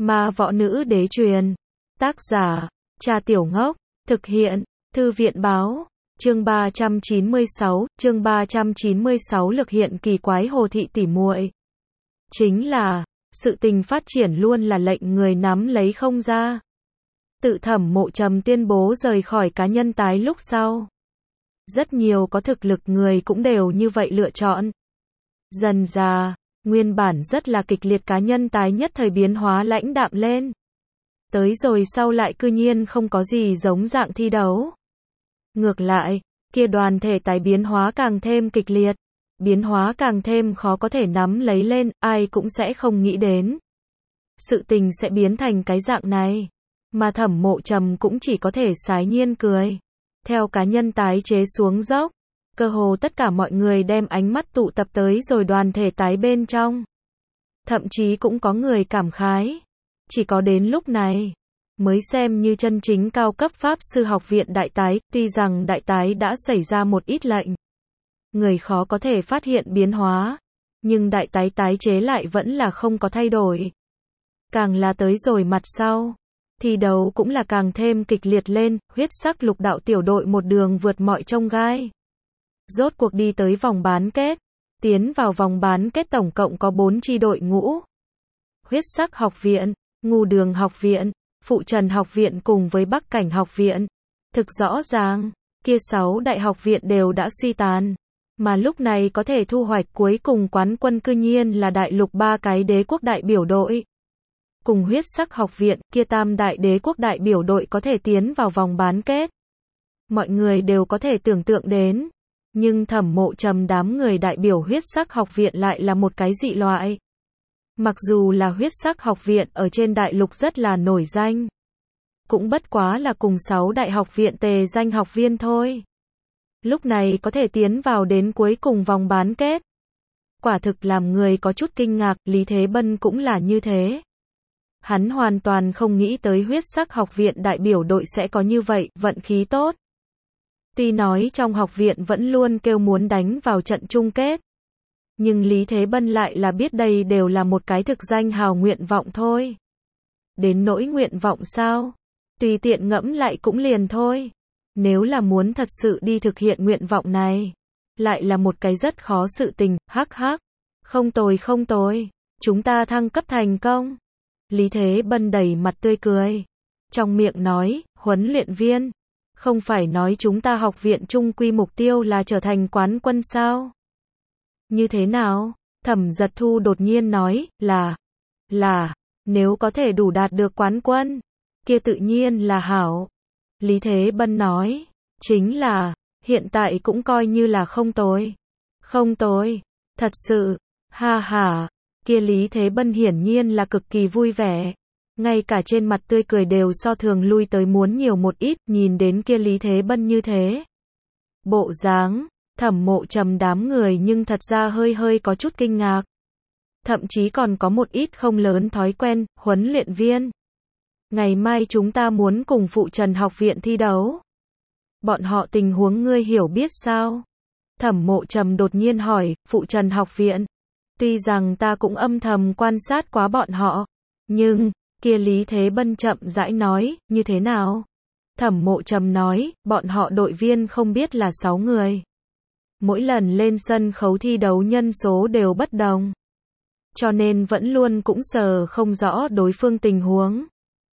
Ma võ nữ đế truyền. Tác giả, Trà Tiểu Ngốc. Thực hiện, Thư viện báo. Chương 396, lực hiện kỳ quái Hồ thị tỉ muội. Chính là, sự tình phát triển luôn là lệnh người nắm lấy không ra. Tự Thẩm Mộ Trầm tuyên bố rời khỏi cá nhân tái lúc sau. Rất nhiều có thực lực người cũng đều như vậy lựa chọn. Dần dà, nguyên bản rất là kịch liệt cá nhân tái nhất thời biến hóa lãnh đạm lên. Tới rồi sau lại cư nhiên không có gì giống dạng thi đấu. Ngược lại, kia đoàn thể tái biến hóa càng thêm kịch liệt. Biến hóa càng thêm khó có thể nắm lấy lên, ai cũng sẽ không nghĩ đến. Sự tình sẽ biến thành cái dạng này. Mà Thẩm Mộ Trầm cũng chỉ có thể sái nhiên cười. Theo cá nhân tái chế xuống dốc, cơ hồ tất cả mọi người đem ánh mắt tụ tập tới rồi đoàn thể tái bên trong. Thậm chí cũng có người cảm khái. Chỉ có đến lúc này, mới xem như chân chính cao cấp Pháp Sư Học viện đại tái, tuy rằng đại tái đã xảy ra một ít lệnh. Người khó có thể phát hiện biến hóa, nhưng đại tái tái chế lại vẫn là không có thay đổi. Càng là tới rồi mặt sau, thi đấu cũng là càng thêm kịch liệt lên, huyết sắc lục đạo tiểu đội một đường vượt mọi chông gai. Rốt cuộc đi tới vòng bán kết, tiến vào vòng bán kết tổng cộng có 4 chi đội ngũ. Huyết sắc học viện, Ngưu Đường học viện, Phụ Trần học viện cùng với Bắc Cảnh học viện. Thực rõ ràng, kia 6 đại học viện đều đã suy tàn. Mà lúc này có thể thu hoạch cuối cùng quán quân cư nhiên là đại lục 3 cái đế quốc đại biểu đội. Cùng huyết sắc học viện, kia tam đại đế quốc đại biểu đội có thể tiến vào vòng bán kết. Mọi người đều có thể tưởng tượng đến. Nhưng Thẩm Mộ Trầm đám người đại biểu huyết sắc học viện lại là một cái dị loại. Mặc dù là huyết sắc học viện ở trên đại lục rất là nổi danh. Cũng bất quá là cùng 6 đại học viện tề danh học viên thôi. Lúc này có thể tiến vào đến cuối cùng vòng bán kết. Quả thực làm người có chút kinh ngạc, Lý Thế Bân cũng là như thế. Hắn hoàn toàn không nghĩ tới huyết sắc học viện đại biểu đội sẽ có như vậy, vận khí tốt. Tuy nói trong học viện vẫn luôn kêu muốn đánh vào trận chung kết. Nhưng Lý Thế Bân lại là biết đây đều là một cái thực danh hào nguyện vọng thôi. Đến nỗi nguyện vọng sao? Tùy tiện ngẫm lại cũng liền thôi. Nếu là muốn thật sự đi thực hiện nguyện vọng này, lại là một cái rất khó sự tình, hắc hắc. Không tồi, chúng ta thăng cấp thành công. Lý Thế Bân đầy mặt tươi cười. Trong miệng nói, huấn luyện viên, không phải nói chúng ta học viện chung quy mục tiêu là trở thành quán quân sao? Như thế nào? Thẩm Giật Thu đột nhiên nói, là, nếu có thể đủ đạt được quán quân, kia tự nhiên là hảo. Lý Thế Bân nói, chính là, hiện tại cũng coi như là không tồi. Không tồi, thật sự, ha ha, kia Lý Thế Bân hiển nhiên là cực kỳ vui vẻ. Ngay cả trên mặt tươi cười đều so thường lui tới muốn nhiều một ít, nhìn đến kia Lý Thế Bân như thế. Bộ dáng, Thẩm Mộ Trầm đám người nhưng thật ra hơi có chút kinh ngạc. Thậm chí còn có một ít không lớn thói quen, huấn luyện viên. Ngày mai chúng ta muốn cùng Phụ Trần học viện thi đấu. Bọn họ tình huống ngươi hiểu biết sao? Thẩm Mộ Trầm đột nhiên hỏi, Phụ Trần học viện. Tuy rằng ta cũng âm thầm quan sát quá bọn họ, nhưng, kia Lý Thế Bân chậm rãi nói, như thế nào? Thẩm Mộ Trầm nói, bọn họ đội viên không biết là 6 người. Mỗi lần lên sân khấu thi đấu nhân số đều bất đồng. Cho nên vẫn luôn cũng sờ không rõ đối phương tình huống.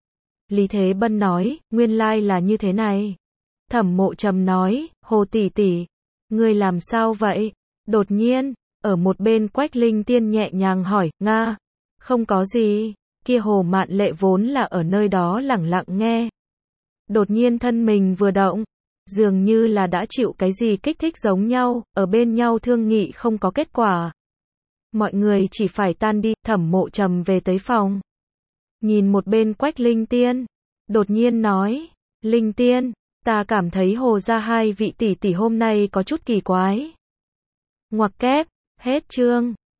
Lý Thế Bân nói, nguyên lai là như thế này. Thẩm Mộ Trầm nói, Hồ tỷ tỷ, ngươi làm sao vậy? Đột nhiên, ở một bên Quách Linh Tiên nhẹ nhàng hỏi, Nga, không có gì, kia Hồ Mạn Lệ vốn là ở nơi đó lẳng lặng nghe. Đột nhiên thân mình vừa động, dường như là đã chịu cái gì kích thích giống nhau, ở bên nhau thương nghị không có kết quả. Mọi người chỉ phải tan đi, Thẩm Mộ Trầm về tới phòng. Nhìn một bên Quách Linh Tiên, đột nhiên nói, Linh Tiên, ta cảm thấy Hồ gia 2 vị tỷ tỷ hôm nay có chút kỳ quái. Ngoặc kép, hết chương.